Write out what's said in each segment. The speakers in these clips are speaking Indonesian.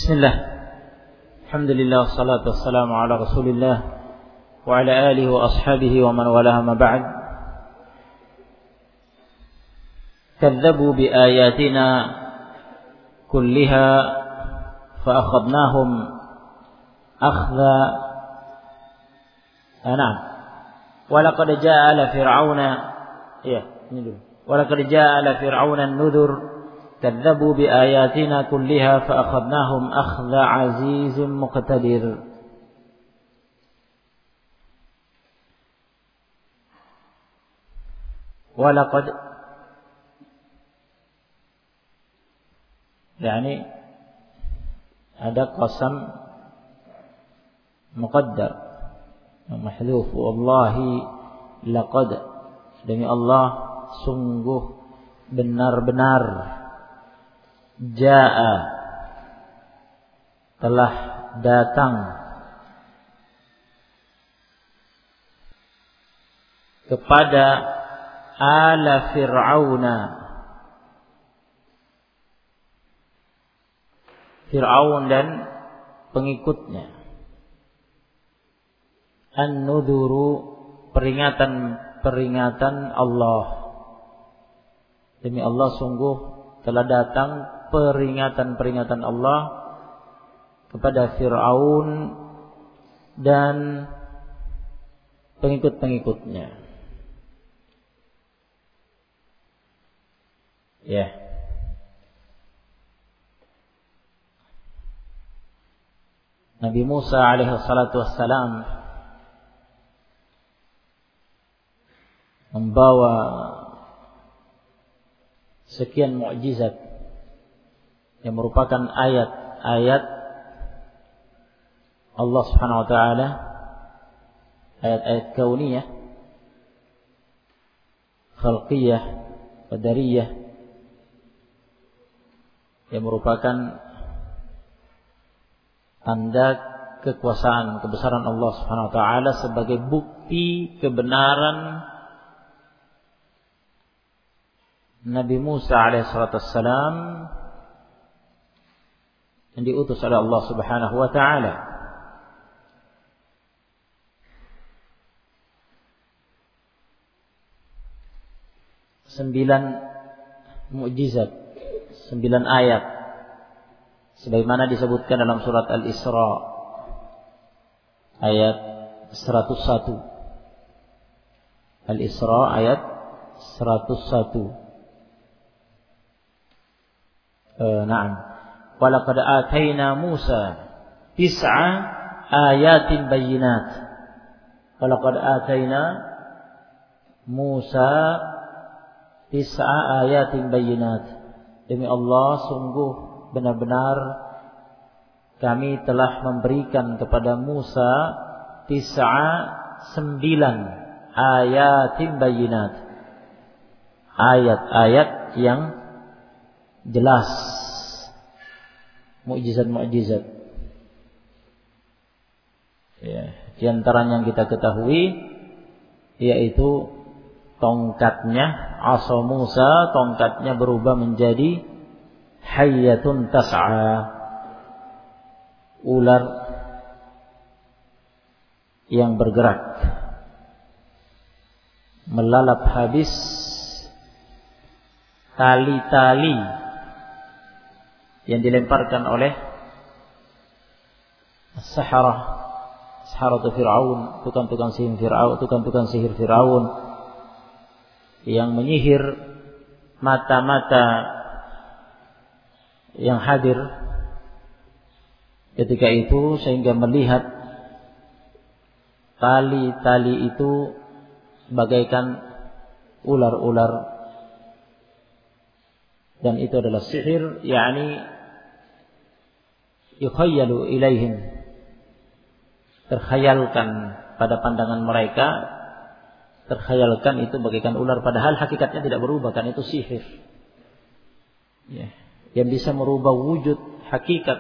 Bismillah. Alhamdulillah wassalatu wassalamu ala Rasulillah wa ala alihi wa ashabihi wa man walaha ma ba'd. Kadzabu bi ayatina kulliha fa akhadnahum akhdha anam. Wa laqad jaa'a ala fir'auna wa laqad jaa'a ala fir'auna an-nudhur كذبوا بآياتنا كلها فأخذناهم أخذ عزيز مقتدر. ولقد يعني ada qasam muqaddar mahdhuf, wallahi laqad, demi Allah sungguh benar-benar, jaa telah datang kepada ala Fir'auna, Fir'aun dan pengikutnya, an-nudhuru, peringatan Allah. Demi Allah sungguh telah datang peringatan Allah kepada Fir'aun dan pengikut-pengikutnya. Nabi Musa alaihi salatu wassalam membawa sekian mukjizat yang merupakan ayat-ayat Allah Subhanahu wa taala, ayat-ayat kauniyah, khalqiyah, qadariyah, yang merupakan tanda kekuasaan, kebesaran Allah Subhanahu wa taala sebagai bukti kebenaran Nabi Musa alaihissalam yang diutus oleh Allah Subhanahu wa taala. Sembilan mukjizat, 9 ayat, sebagaimana disebutkan dalam surat Al-Isra ayat 101. Al-Isra ayat 101. Naam. Walaqad atayna Musa 9 ayatin bayyinat. Walaqad atayna Musa 9 ayatin bayyinat. Demi Allah sungguh benar-benar kami telah memberikan kepada Musa 9 ayatin bayyinat, ayat-ayat yang jelas, mukjizat-mukjizat. Di antaranya yang kita ketahui yaitu tongkatnya, asa Musa, tongkatnya berubah menjadi hayyatun tas'a, ular yang bergerak, melalap habis tali-tali yang dilemparkan oleh saharatu Fir'aun, tukang-tukang sihir Fir'aun yang menyihir mata-mata yang hadir ketika itu, sehingga melihat tali-tali itu bagaikan ular-ular, dan itu adalah sihir, yakni yukhayyalu ilaihim, terkhayalkan pada pandangan mereka, terkhayalkan itu bagaikan ular, padahal hakikatnya tidak berubah, kan itu sihir. Yang bisa merubah wujud hakikat,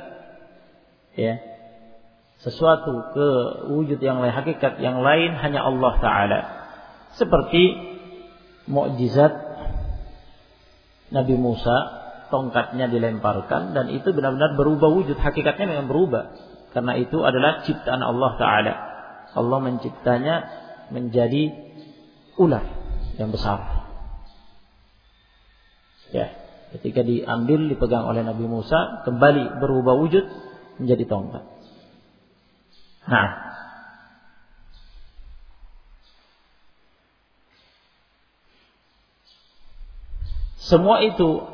sesuatu ke wujud yang lain, hakikat yang lain hanya Allah Ta'ala. Seperti mukjizat Nabi Musa tongkatnya dilemparkan dan itu benar-benar berubah wujud, hakikatnya memang berubah. Karena itu adalah ciptaan Allah Ta'ala. Allah menciptanya menjadi ular yang besar. Ya, ketika diambil, dipegang oleh Nabi Musa, kembali berubah wujud menjadi tongkat. Nah, semua itu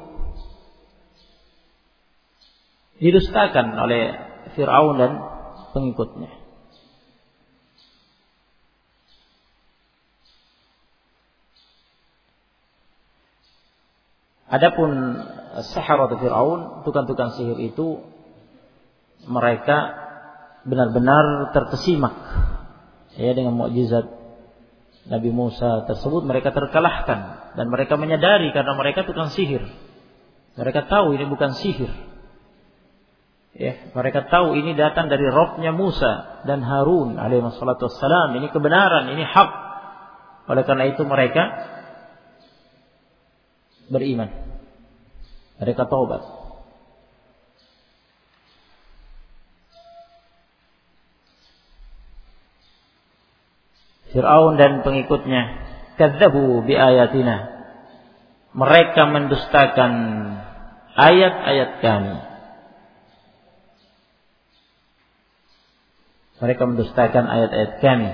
didustakan oleh Fir'aun dan pengikutnya. Adapun Saharatu Fir'aun, tukang-tukang sihir itu, mereka benar-benar terkesimak ya dengan mukjizat Nabi Musa tersebut. Mereka terkalahkan dan mereka menyadari karena mereka tukang sihir. Mereka tahu ini bukan sihir. Ya, mereka tahu ini datang dari Rabbnya Musa dan Harun alaihi wassalatu wassalam. Ini kebenaran, ini hak. Oleh karena itu mereka beriman. Mereka taubat. Fir'aun dan pengikutnya kadzabu bi ayatina. Mereka mendustakan ayat-ayat kami. Mereka mendustakan ayat-ayat kami.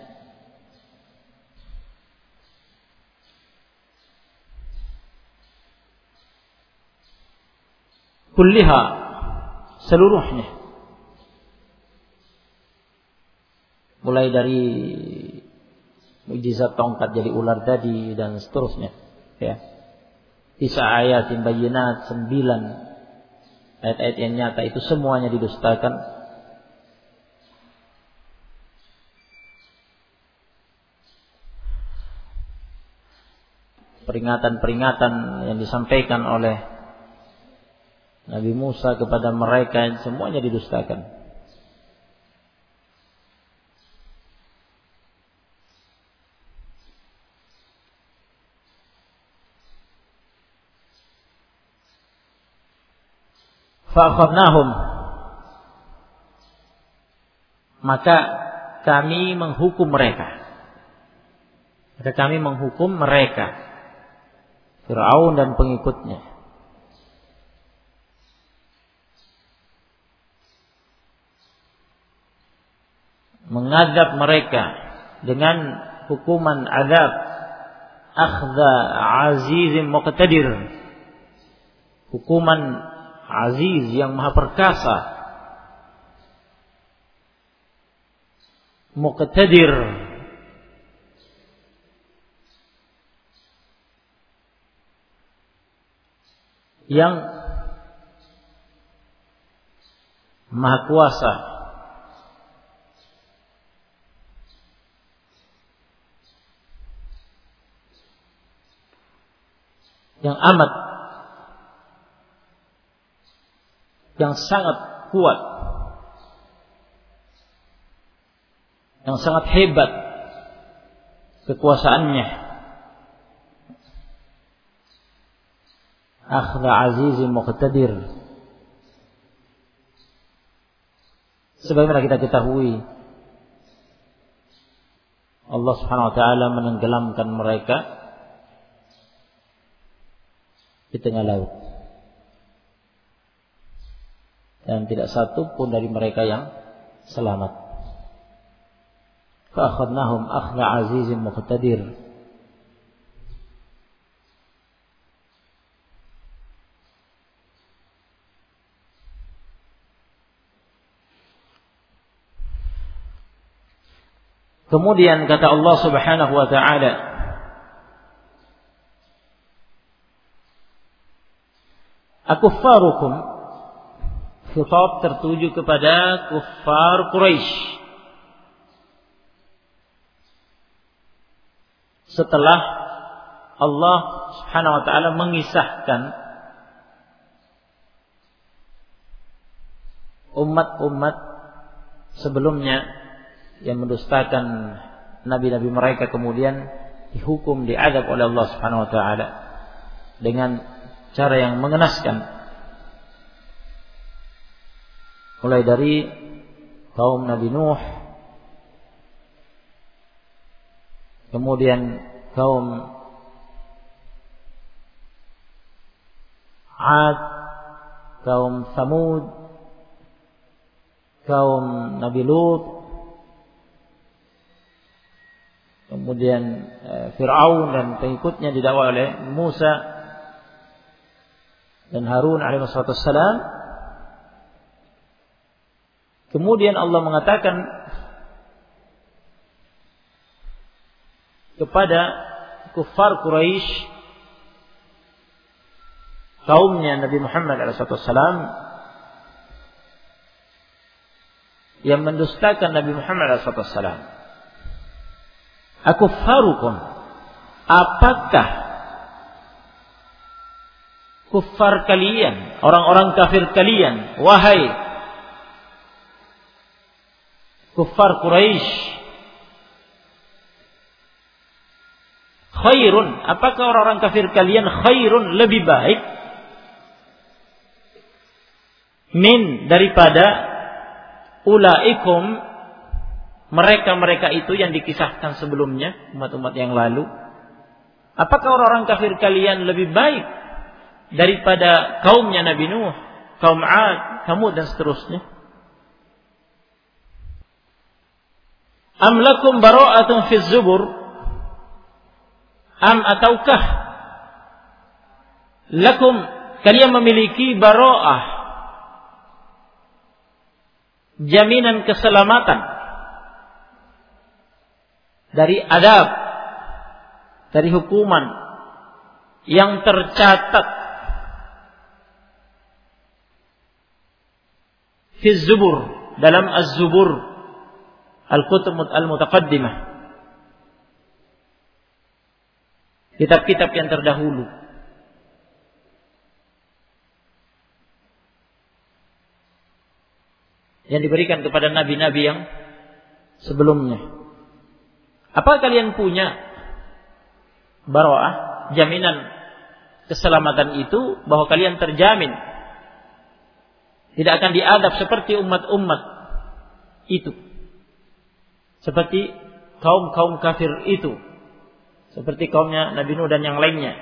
Kulliha, seluruhnya. Mulai dari mukjizat tongkat jadi ular tadi dan seterusnya. Ya. 9 ayatin bayyinat, 9 ayat-ayat yang nyata itu semuanya didustakan. Peringatan-peringatan yang disampaikan oleh Nabi Musa kepada mereka semuanya didustakan. Fa'akhadnahum, maka kami menghukum mereka. Maka kami menghukum mereka, Fir'aun dan pengikutnya. Mengadab mereka dengan hukuman azab akhdha azizim muqtadir. Hukuman Aziz yang maha perkasa, Muqtadir, yang maha kuasa, yang amat, yang sangat kuat, yang sangat hebat kekuasaannya. Akhdha azizim muqtadir. Sebagaimana kita ketahui, Allah Subhanahu wa taala menenggelamkan mereka di tengah laut. Dan tidak satu pun dari mereka yang selamat. Fa'akhadnahum akhdha azizim muqtadir. Kemudian kata Allah Subhanahu wa taala, akuffarukum, khitab tertuju kepada kuffar Quraisy. Setelah Allah Subhanahu wa taala mengisahkan umat-umat sebelumnya yang mendustakan nabi-nabi mereka, kemudian dihukum, diadab oleh Allah Subhanahu wa taala dengan cara yang mengenaskan. Mulai dari kaum Nabi Nuh, kemudian kaum Ad, kaum Thamud, kaum Nabi Lut, kemudian Fir'aun dan pengikutnya didakwa oleh Musa dan Harun alaihi wassalam. Kemudian Allah mengatakan kepada kuffar Quraisy, kaumnya Nabi Muhammad SAW, yang mendustakan Nabi Muhammad SAW, akuffarukum, apakah kuffar kalian, orang-orang kafir kalian, wahai kuffar Quraisy, khairun, apakah orang-orang kafir kalian khairun, lebih baik, min, daripada ulaikum, mereka-mereka itu yang dikisahkan sebelumnya, umat-umat yang lalu. Apakah orang-orang kafir kalian lebih baik daripada kaumnya Nabi Nuh, kaum Ad, Thamud dan seterusnya? Am lakum bara'atun fi zubur, am ataukah lakum, kalian memiliki bara'ah, jaminan keselamatan dari adab, dari hukuman yang tercatat fi zubur, dalam az-zubur, al-kutub al-mutaqaddimah, kitab-kitab yang terdahulu. Yang diberikan kepada nabi-nabi yang sebelumnya. Apa kalian punya bara'ah, jaminan keselamatan itu, bahwa kalian terjamin tidak akan diadab seperti umat-umat itu, seperti kaum-kaum kafir itu, seperti kaumnya Nabi Nuh dan yang lainnya.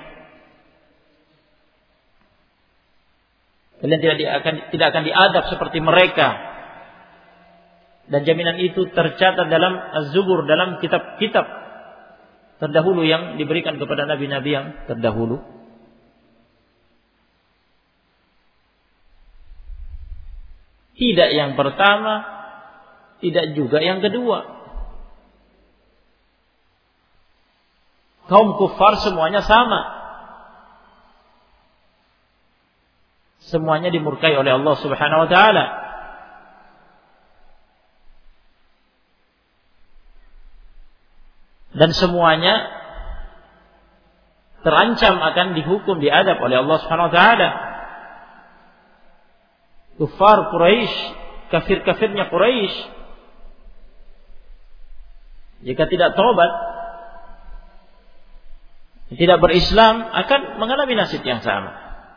Kalian tidak akan diadab seperti mereka. Dan jaminan itu tercatat dalam Az-Zubur, dalam kitab-kitab terdahulu yang diberikan kepada nabi-nabi yang terdahulu. Tidak yang pertama, tidak juga yang kedua. Kaum kufar semuanya sama. Semuanya dimurkai oleh Allah Subhanahu wa taala. Dan semuanya terancam akan dihukum, diadab oleh Allah Subhanahu wa taala. Kufar Quraisy, kafir-kafirnya Quraisy, jika tidak taubat, tidak berislam, akan mengalami nasib yang sama.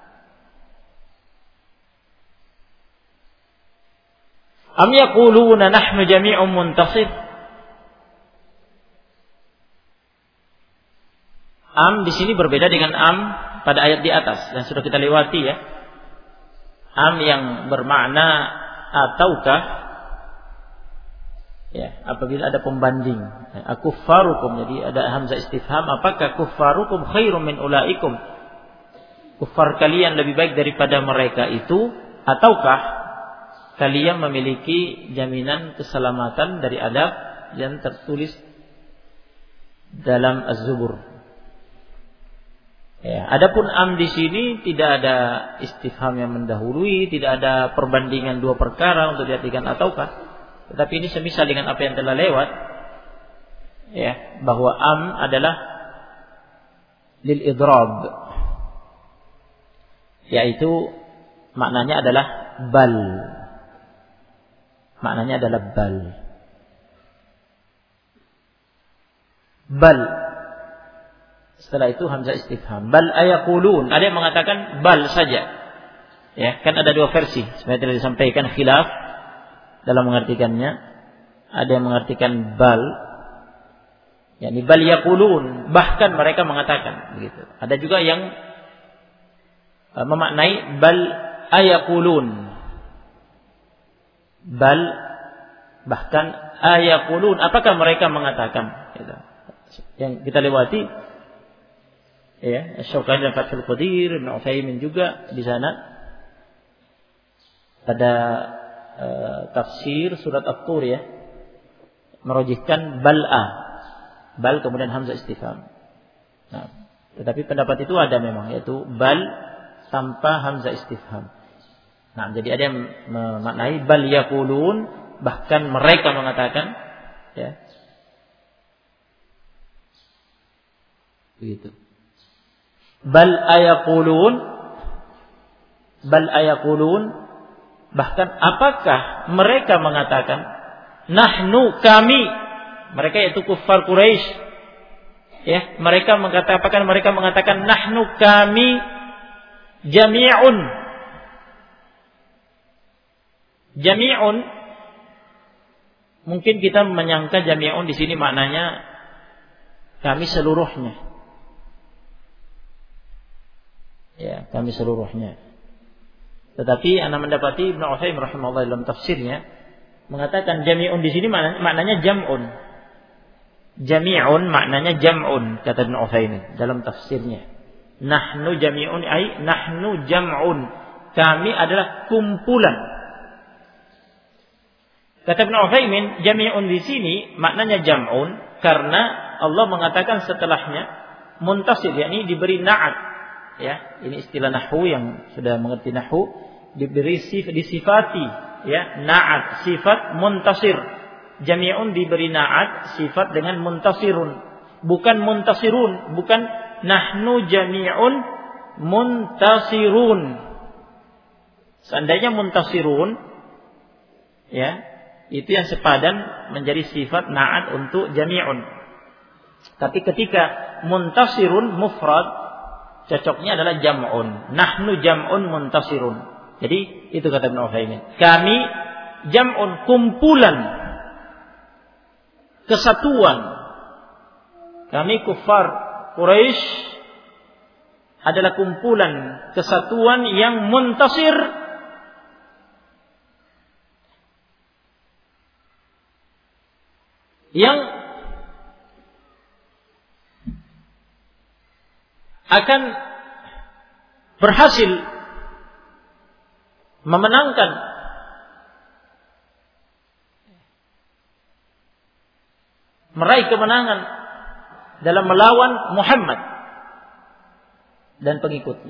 Am yaquluna nahnu jami'un muntasir. Am di sini berbeda dengan am pada ayat di atas yang sudah kita lewati ya. Am yang bermakna ataukah, ya, apabila ada pembanding. Akuffarukum, jadi ada hamzah istifham, apakah kuffarukum khairum min ulaikum? Kuffar kalian lebih baik daripada mereka itu, ataukah kalian memiliki jaminan keselamatan dari adab yang tertulis dalam Az-Zubur? Ya, adapun am di sini tidak ada istifham yang mendahului, tidak ada perbandingan dua perkara untuk diartikan ataukah. Tetapi ini semisal dengan apa yang telah lewat, ya, bahwa am adalah lil idrab, yaitu maknanya adalah bal. Maknanya adalah bal. Bal, Setelah itu hamzah istifham. Bal ayaqulun. Ada yang mengatakan bal saja. Ya, kan ada dua versi. Sebenarnya telah disampaikan khilaf dalam mengartikannya. Ada yang mengartikan bal, yakni bal yaqulun, bahkan mereka mengatakan begitu. Ada juga yang memaknai bal ayaqulun. Bal bahkan ayaqulun, apakah mereka mengatakan gitu. Yang kita lewati ya, Syaukani dan Fathul Qadir, Ibnu Utsaimin juga di sana pada tafsir surat At-Tur ya, merujihkan bal'a, bal kemudian hamzah istifham. Nah, tetapi pendapat itu ada memang, yaitu bal tanpa hamzah istifham. Nah, jadi ada yang memaknai bal yaqulun, bahkan mereka mengatakan ya. Begitu. Bal ayaqulun, bahkan apakah mereka mengatakan nahnu, kami, mereka yaitu kuffar Quraisy ya, mereka mengatakan, apakah mereka mengatakan nahnu, kami, jami'un, mungkin kita menyangka jami'un di sini maknanya kami seluruhnya. Ya, kami seluruhnya. Tetapi ana mendapati Ibnu Utsaimin rahimahullah dalam tafsirnya mengatakan jami'un di sini maknanya jam'un. Jami'un maknanya jam'un, kata Ibnu Utsaimin dalam tafsirnya. Nahnu jami'un ay nahnu jam'un. Kami adalah kumpulan. Kata Ibnu Utsaimin, jami'un di sini maknanya jam'un karena Allah mengatakan setelahnya muntasir, yakni diberi na'at. Ya, ini istilah nahwu yang sudah mengerti nahwu, diberi disifati ya, na'at sifat muntasir. Jami'un diberi na'at sifat dengan muntasirun, bukan muntasirun, bukan nahnu jami'un muntasirun. Seandainya muntasirun ya, itu yang sepadan menjadi sifat na'at untuk jami'un. Tapi ketika muntasirun mufrad, cocoknya adalah jam'un. Nahnu jam'un muntasirun. Jadi itu kata Ibnu Utsaimin. Kami jam'un, kumpulan, kesatuan. Kami kuffar Quraisy adalah kumpulan, kesatuan yang muntasir, yang akan berhasil memenangkan meraih kemenangan dalam melawan Muhammad dan pengikutnya.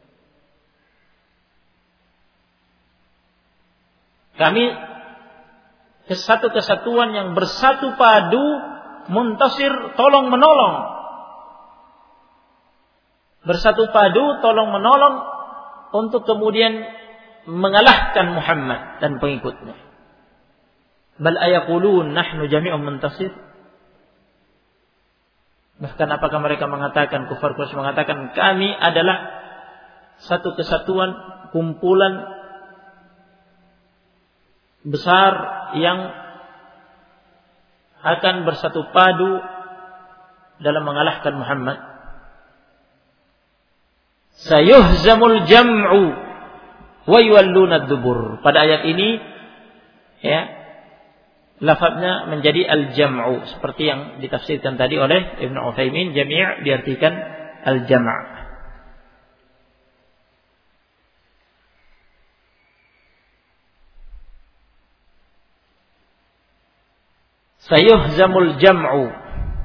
Kami satu kesatuan yang bersatu padu, muntasir, tolong menolong. Bersatu padu, tolong menolong untuk kemudian mengalahkan Muhammad dan pengikutnya. Bal ayaqulun nahnu jami'un muntasir. Bahkan apakah mereka mengatakan, kufar Quraisy mengatakan kami adalah satu kesatuan, kumpulan besar yang akan bersatu padu dalam mengalahkan Muhammad. Sayuhzamul jam'u wa yuwalluna ad-dubur. Pada ayat ini ya, lafadznya menjadi al-jam'u seperti yang ditafsirkan tadi oleh Ibnu Utsaimin. Jami' diartikan al-jam'. Sayuhzamul jam'u.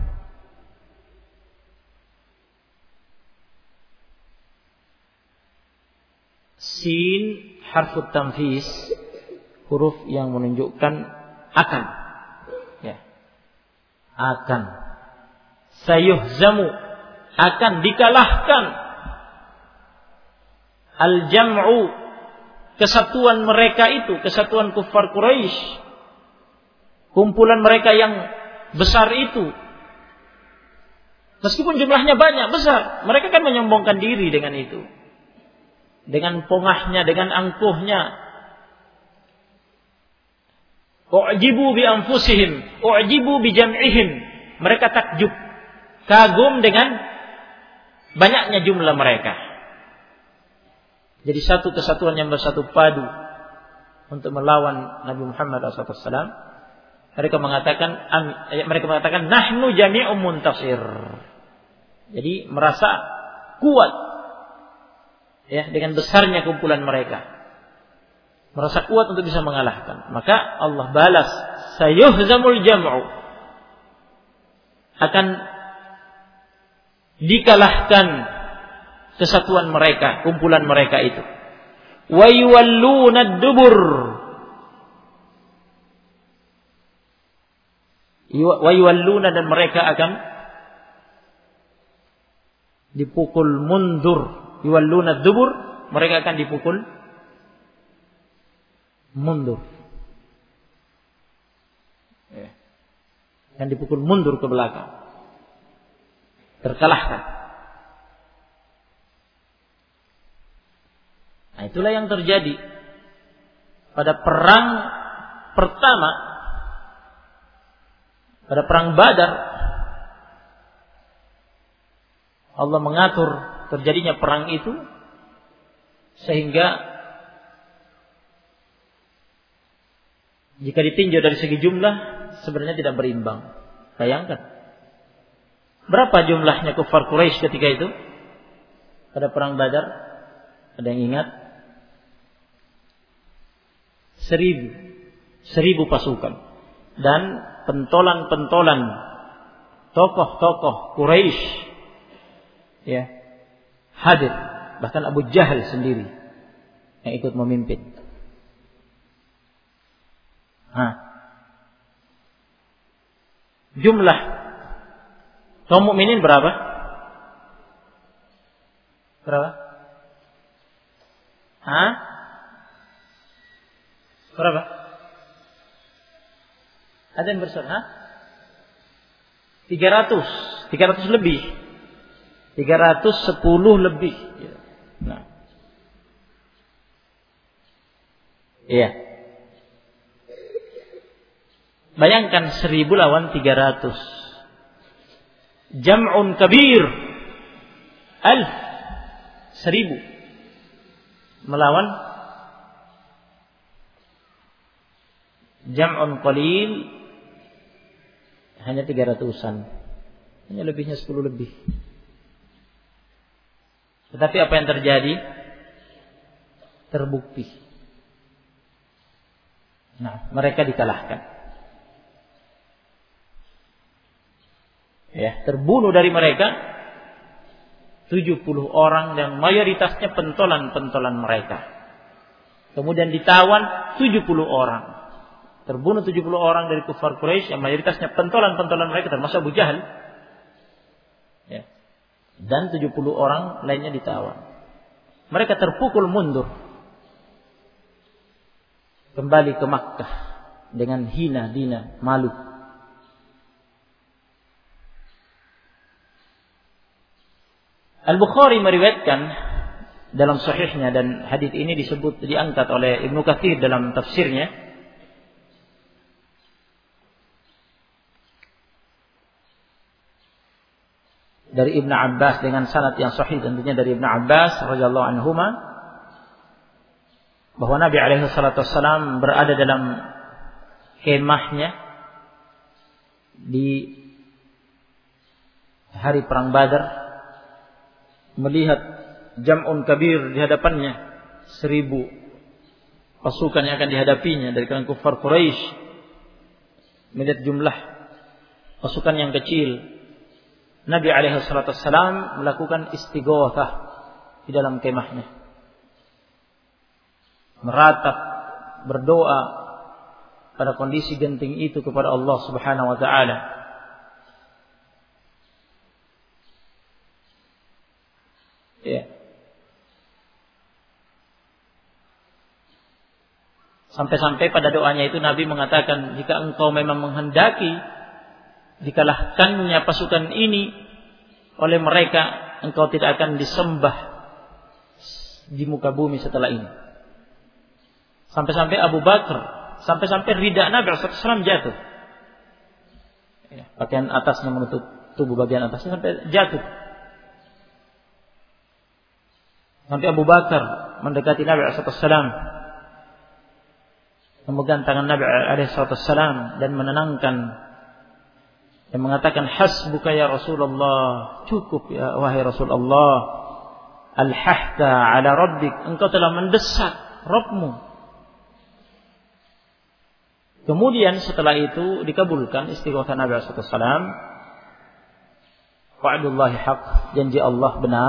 Sin harfut tanfis, huruf yang menunjukkan akan ya, akan. Sayuhzamu, akan dikalahkan. Al-jam'u, kesatuan mereka itu, kesatuan kuffar Quraisy, kumpulan mereka yang besar itu, Meskipun jumlahnya banyak, besar, mereka kan menyombongkan diri dengan itu. Dengan pongahnya, dengan angkuhnya. U'jibu bi anfusihim, u'jibu bi jam'ihim. Mereka takjub, kagum dengan banyaknya jumlah mereka. Jadi satu kesatuan yang bersatu padu untuk melawan Nabi Muhammad SAW. Mereka mengatakan nahnu jami'un muntasir. Jadi merasa kuat ya dengan besarnya kumpulan mereka. Merasa kuat untuk bisa mengalahkan. Maka Allah balas, sayuhzamul jam'u. Akan dikalahkan kesatuan mereka, kumpulan mereka itu. Wa yuwalluna ad-dubur. Wa yuwalluna, dan mereka akan dipukul mundur. Yuwalluna ad-dubur, mereka akan dipukul mundur. Dan dipukul mundur ke belakang. Terkalahkan. Nah, itulah yang terjadi pada perang pertama, pada perang Badar. Allah mengatur terjadinya perang itu sehingga jika ditinjau dari segi jumlah sebenarnya tidak berimbang. Bayangkan berapa jumlahnya kufar Quraisy ketika itu pada perang Badar? Ada yang ingat? 1.000 pasukan. Dan pentolan-pentolan tokoh-tokoh Quraisy ya hadir, bahkan Abu Jahal sendiri yang ikut memimpin. Jumlah kaum mukminin berapa? Berapa? Ada yang bersama? 300 lebih. 310 lebih. Nah. Iya. Bayangkan 1.000 lawan 300. Jam'un kabir. 1.000 melawan jam'un qalil, hanya 300-an. Hanya lebihnya 10 lebih. Tetapi apa yang terjadi? Terbukti. Nah, mereka dikalahkan. Ya, terbunuh dari mereka 70 orang yang mayoritasnya pentolan-pentolan mereka. Kemudian ditawan 70 orang. Terbunuh 70 orang dari kufar Quraisy yang mayoritasnya pentolan-pentolan mereka termasuk Abu Jahal. Ya. Dan 70 orang lainnya ditawan. Mereka terpukul mundur. Kembali ke Makkah dengan hina dina, malu. Al-Bukhari meriwayatkan dalam sahihnya, dan hadis ini diangkat oleh Ibnu Katsir dalam tafsirnya. Dari Ibnu Abbas dengan sanad yang sahih tentunya dari Ibnu Abbas radhiyallahu anhuma, bahwa Nabi alaihi salatu wassalam berada dalam kemahnya di hari perang Badar, melihat jam'un kabir di hadapannya, 1.000 pasukan yang akan dihadapinya dari kalangan kufar Quraisy. Melihat jumlah pasukan yang kecil, Nabi alaihi salatu wassalam melakukan istighatsah di dalam kemahnya. Meratap, berdoa pada kondisi genting itu kepada Allah Subhanahu wa taala. Ya. Sampai-sampai pada doanya itu Nabi mengatakan, jika engkau memang menghendaki dikalahkannya pasukan ini, oleh mereka engkau tidak akan disembah di muka bumi setelah ini. Sampai-sampai Abu Bakar, sampai-sampai ridha Nabi SAW jatuh. Pakaian atasnya menutup tubuh bagian atasnya sampai jatuh. Sampai Abu Bakar mendekati Nabi SAW, memegang tangan Nabi SAW dan menenangkan dan mengatakan, hasbuka ya Rasulullah, cukup ya wahai Rasulullah, alhahta ala rabbik, engkau telah mendesak Rabbmu. Kemudian setelah itu dikabulkan istighatsah Nabi SAW. Wa'dullahi haq, janji Allah benar.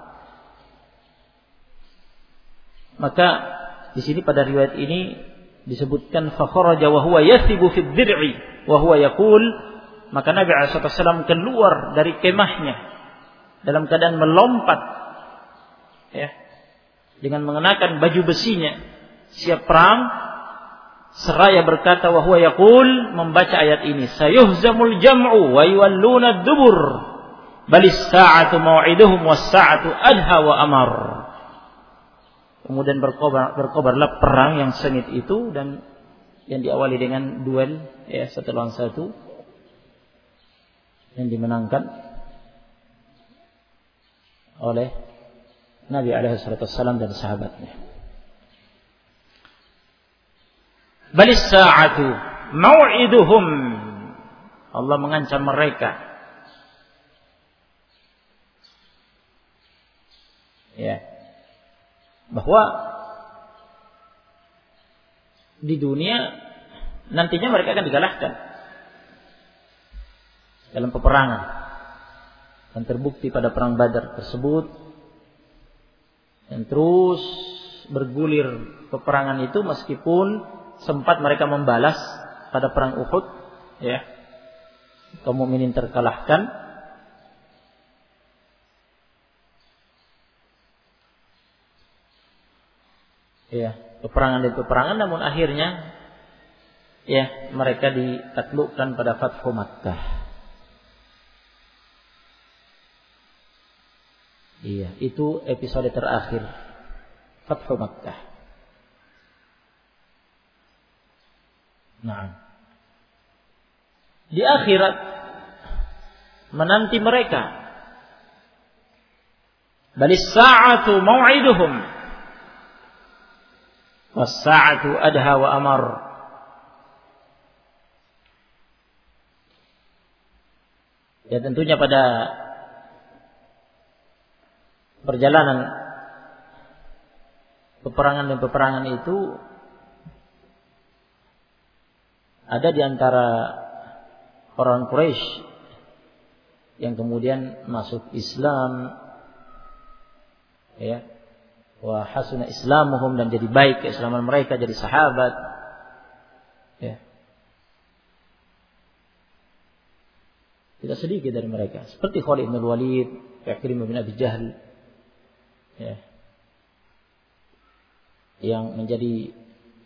Maka di sini pada riwayat ini disebutkan fa kharaja wa huwa yathibu fi dzir'i wa huwa yaqul, maka Nabi SAW keluar dari kemahnya dalam keadaan melompat, ya, dengan mengenakan baju besinya, siap perang, seraya berkata wa huwa yaqul, membaca ayat ini, sayuhzamul jam'u wa yuwalluna ad-dubur balis sa'atu mau'iduhum was sa'atu adha wa amar. Kemudian berkobarlah perang yang sengit itu, dan yang diawali dengan duel, ya, satu lawan satu, yang dimenangkan oleh Nabi SAW dan sahabatnya. Balis sa'atu mau'iduhum, Allah mengancam mereka, ya, bahwa di dunia nantinya mereka akan dikalahkan dalam peperangan, dan terbukti pada perang Badar tersebut, dan terus bergulir peperangan itu meskipun sempat mereka membalas pada perang Uhud, ya, kaum mukminin terkalahkan. Ya, peperangan dan peperangan, namun akhirnya, ya, mereka ditaklukkan pada Fathu Makkah. Iya, itu episode terakhir Fathu Makkah. Nah, di akhirat menanti mereka, balis sa'atu mau'iduhum was-sa'atu adha wa amar. Ya, tentunya pada perjalanan peperangan dan peperangan itu ada di antara orang Quraisy yang kemudian masuk Islam, ya, wa hasuna islamuhum, dan jadi baik keislaman mereka, jadi sahabat, ya. Tidak sedikit dari mereka, seperti Khalid bin Walid, Ikrimah bin Abi Jahl, ya, yang menjadi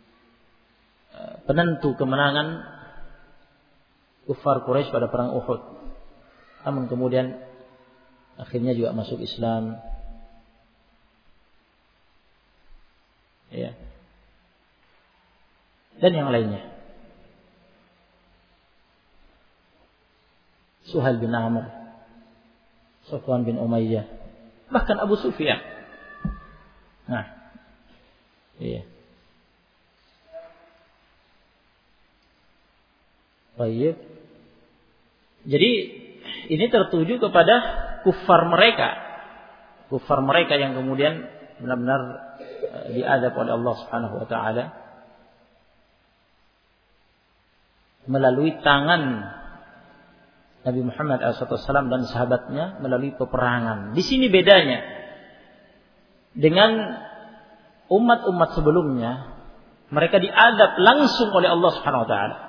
penentu kemenangan kufar Quraisy pada perang Uhud, namun kemudian akhirnya juga masuk Islam, ya, dan yang lainnya. Suhail bin Amr, Sufyan bin Umayyah, bahkan Abu Sufyan. Nah, iya. Baik. Jadi ini tertuju kepada kufar mereka yang kemudian benar-benar diadab oleh Allah Subhanahu wa taala melalui tangan Nabi Muhammad SAW dan sahabatnya melalui peperangan. Di sini bedanya dengan umat-umat sebelumnya, mereka diadab langsung oleh Allah Subhanahu wa taala.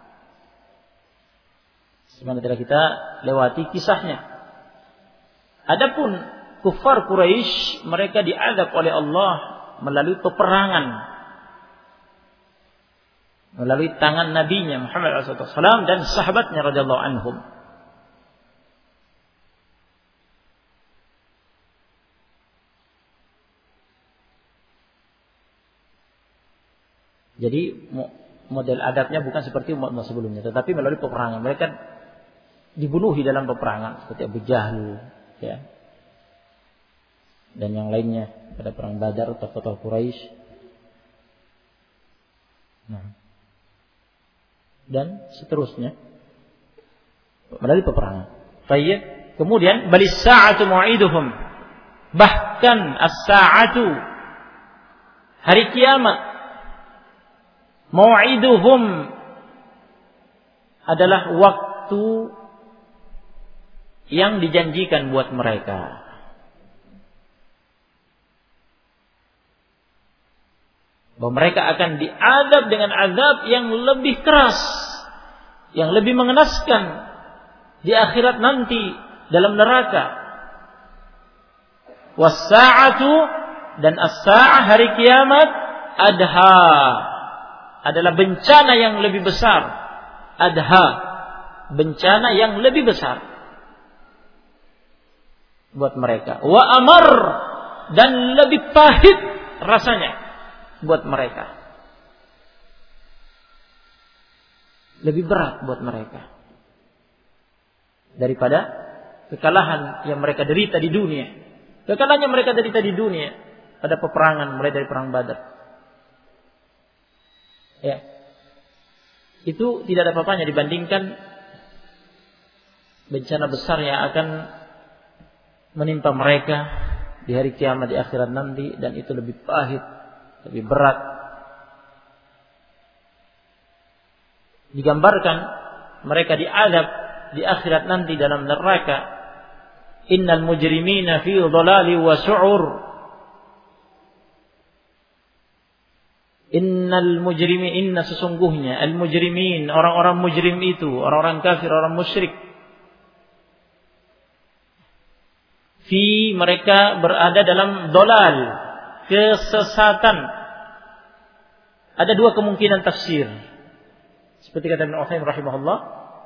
Sebagaimana telah kita lewati kisahnya. Adapun kufar Quraisy, mereka diadab oleh Allah melalui peperangan, melalui tangan nabinya Muhammad SAW dan sahabatnya radhiyallahu anhum. Jadi model adabnya bukan seperti umat sebelumnya, tetapi melalui peperangan. Mereka dibunuhi dalam peperangan seperti Abu Jahal, ya, dan yang lainnya pada perang Badar atau tokoh Quraisy. Nah, dan seterusnya melalui peperangan. Baik. Kemudian balis sa'atu mu'iduhum. Bahkan as-sa'atu, hari kiamat, mu'iduhum adalah waktu yang dijanjikan buat mereka. Bahwa mereka akan diadab dengan azab yang lebih keras, yang lebih mengenaskan di akhirat nanti dalam neraka. Was-sa'atu, dan as-sa'ah, hari kiamat, adha, adalah bencana yang lebih besar. Adha, bencana yang lebih besar buat mereka. Wa amar, dan lebih pahit rasanya buat mereka. Lebih berat buat mereka daripada kekalahan yang mereka derita di dunia. Kekalahan yang mereka derita di dunia pada peperangan, mulai dari perang Badar. Ya. Itu tidak ada apa-apanya dibandingkan bencana besar yang akan menimpa mereka di hari kiamat, di akhirat nanti, dan itu lebih pahit, lebih berat. Digambarkan mereka diadab di akhirat nanti dalam neraka. Innal mujrimina fi dhalali wa su'ur. Inna sesungguhnya al mujrimin, orang-orang mujrim itu, orang-orang kafir, orang musyrik. Fi, mereka berada dalam dhalal, kesesatan. Ada dua kemungkinan tafsir. Seperti kata Ibnu Utsaimin rahimahullah,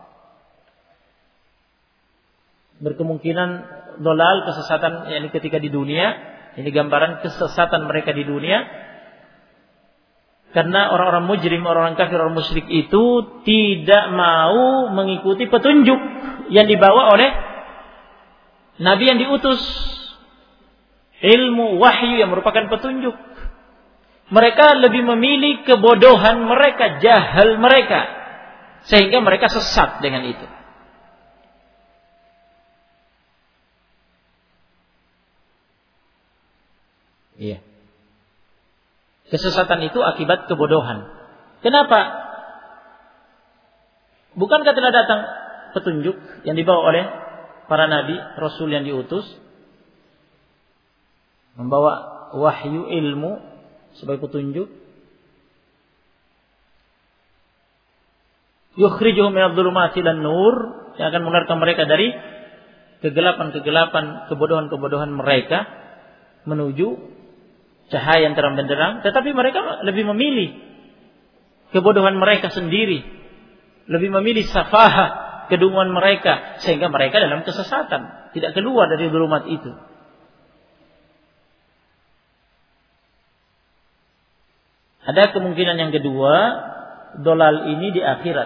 berkemungkinan dhalal, kesesatan, yakni ketika di dunia. Ini gambaran kesesatan mereka di dunia. Karena orang-orang mujrim, orang-orang kafir, orang musyrik itu tidak mau mengikuti petunjuk yang dibawa oleh Nabi yang diutus. Ilmu wahyu yang merupakan petunjuk. Mereka lebih memilih kebodohan mereka, jahal mereka, sehingga mereka sesat dengan itu. Iya. Kesesatan itu akibat kebodohan. Kenapa? Bukankah telah datang petunjuk yang dibawa oleh para nabi, rasul yang diutus, membawa wahyu ilmu sebagai petunjuk. Yukhrijuhum minadh-dhulumati ilan nur, yang akan mengeluarkan mereka dari kegelapan-kegelapan, kebodohan-kebodohan mereka menuju cahaya yang terang benderang. Tetapi mereka lebih memilih kebodohan mereka sendiri, lebih memilih safahah, kedunguan mereka, sehingga mereka dalam kesesatan, tidak keluar dari dhulumat itu. Ada kemungkinan yang kedua, dolal ini di akhirat.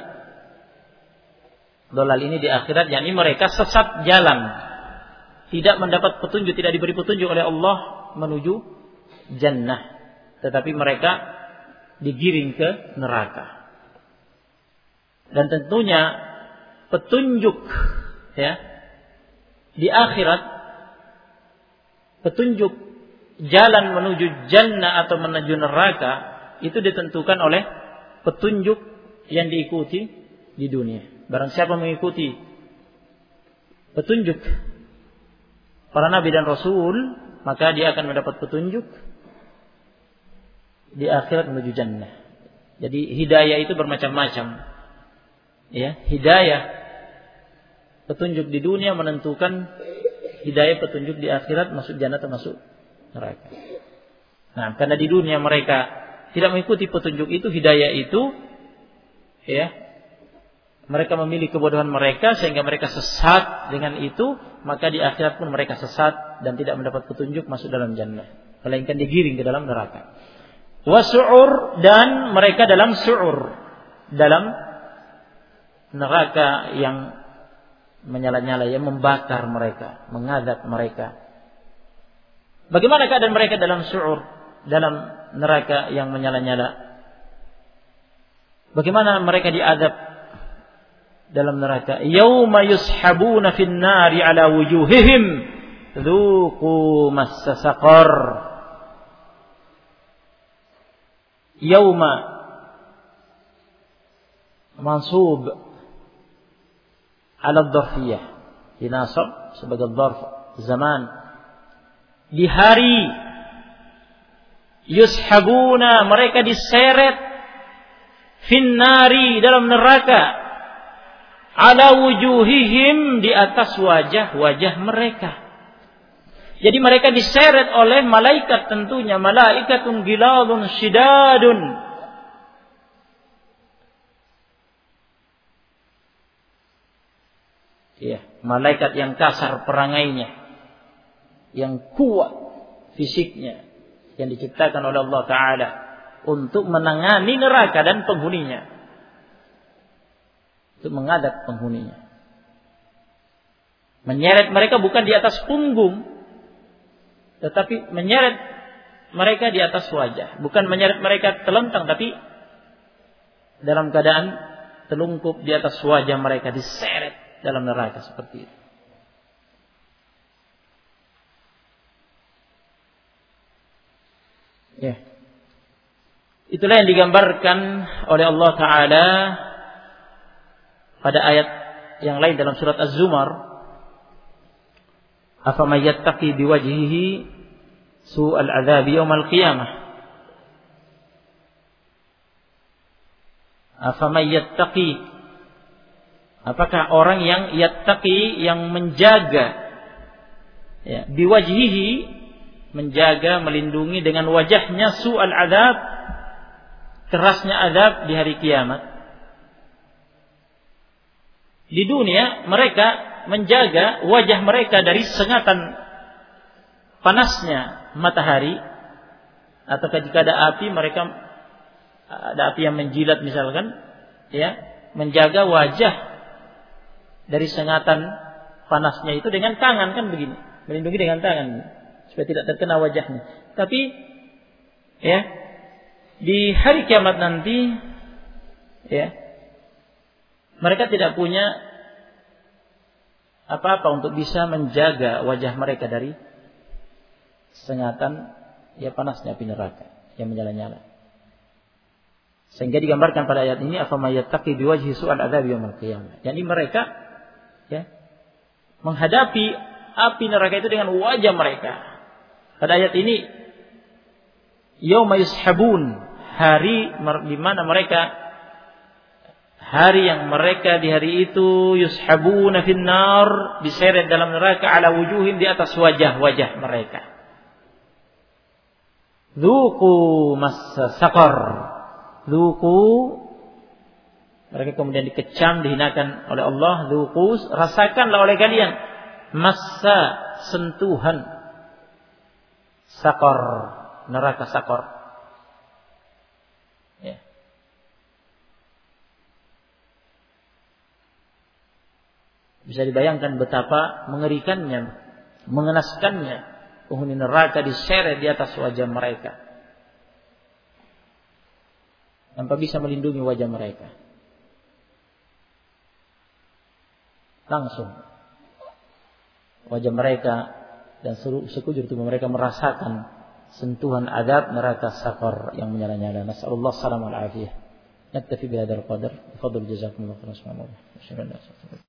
Dolal ini di akhirat, yakni mereka sesat jalan, tidak mendapat petunjuk, tidak diberi petunjuk oleh Allah menuju jannah, tetapi mereka digiring ke neraka. Dan tentunya petunjuk, ya, di akhirat, petunjuk jalan menuju jannah atau menuju neraka itu ditentukan oleh petunjuk yang diikuti di dunia. Barang siapa mengikuti petunjuk para nabi dan rasul, maka dia akan mendapat petunjuk di akhirat menuju jannah. Jadi hidayah itu bermacam-macam. Ya, hidayah petunjuk di dunia menentukan hidayah petunjuk di akhirat, masuk jannah atau masuk neraka. Nah, karena di dunia mereka tidak mengikuti petunjuk itu, hidayah itu, ya, mereka memilih kebodohan mereka sehingga mereka sesat dengan itu, maka di akhirat pun mereka sesat dan tidak mendapat petunjuk masuk dalam jannah, melainkan digiring ke dalam neraka. Wa su'ur, dan mereka dalam su'ur, dalam neraka yang menyala-nyala, yang membakar mereka, mengadab mereka. Bagaimana keadaan mereka dalam su'ur, dalam neraka yang menyala-nyala? Bagaimana mereka diadab dalam neraka? Yauma yushabuna fin nari ala wujuhihim dzuqu massa saqar. Yauma mansub ala dzarfiyah, dinasab sebagai dzarf zaman. Di hari yushabuna, mereka diseret finnari, dalam neraka, ala wujuhihim, di atas wajah-wajah mereka. Jadi mereka diseret oleh malaikat, tentunya malaikatun giladun syidadun. Ya, malaikat yang kasar perangainya, yang kuat fisiknya, yang diciptakan oleh Allah Ta'ala untuk menangani neraka dan penghuninya, untuk mengadab penghuninya. Menyeret mereka bukan di atas punggung, tetapi menyeret mereka di atas wajah. Bukan menyeret mereka telentang, tapi dalam keadaan telungkup di atas wajah mereka, diseret dalam neraka seperti itu. Ya. Itulah yang digambarkan oleh Allah Ta'ala pada ayat yang lain dalam surat Az-Zumar. Afaman yattaqi biwajhihi su'al adzabi yaumal qiyamah. Afaman yattaqi, apakah orang yang yattaqi, yang menjaga, ya, biwajhihi, menjaga, melindungi dengan wajahnya, su'al adzab, kerasnya azab di hari kiamat. Di dunia mereka menjaga wajah mereka dari sengatan panasnya matahari, atau jika ada api, mereka ada api yang menjilat misalkan, ya, menjaga wajah dari sengatan panasnya itu dengan tangan, kan begini, melindungi dengan tangan supaya tidak terkena wajahnya. Tapi ya, di hari kiamat nanti, ya, mereka tidak punya apa-apa untuk bisa menjaga wajah mereka dari sengatan, ya, panasnya api neraka yang menyala-nyala. Sehingga digambarkan pada ayat ini, afaman yattaqi biwajhi su'al adzabi yaumil qiyamah. Jadi mereka, ya, menghadapi api neraka itu dengan wajah mereka. Pada ayat ini, yauma yushabun, hari di mana mereka, hari yang mereka di hari itu yushabuna finnar, diseret dalam neraka, ala wujuhim, di atas wajah-wajah mereka. Dzuqu massa saqar. Dzuqu, mereka kemudian dikecam, dihinakan oleh Allah. Dzuqu, rasakanlah oleh kalian, massa, sentuhan, saqar, neraka saqar. Ya. Bisa dibayangkan betapa mengerikannya, mengenaskannya penghuni neraka diseret di atas wajah mereka, tanpa bisa melindungi wajah mereka. Langsung wajah mereka dan sekujur tubuh mereka merasakan sentuhan azab neraka saqar yang menyala-nyala. Nasallallahu alaihi wasallam. Naktafi bihadzal qadar. Fadl jazakumullahu khairan.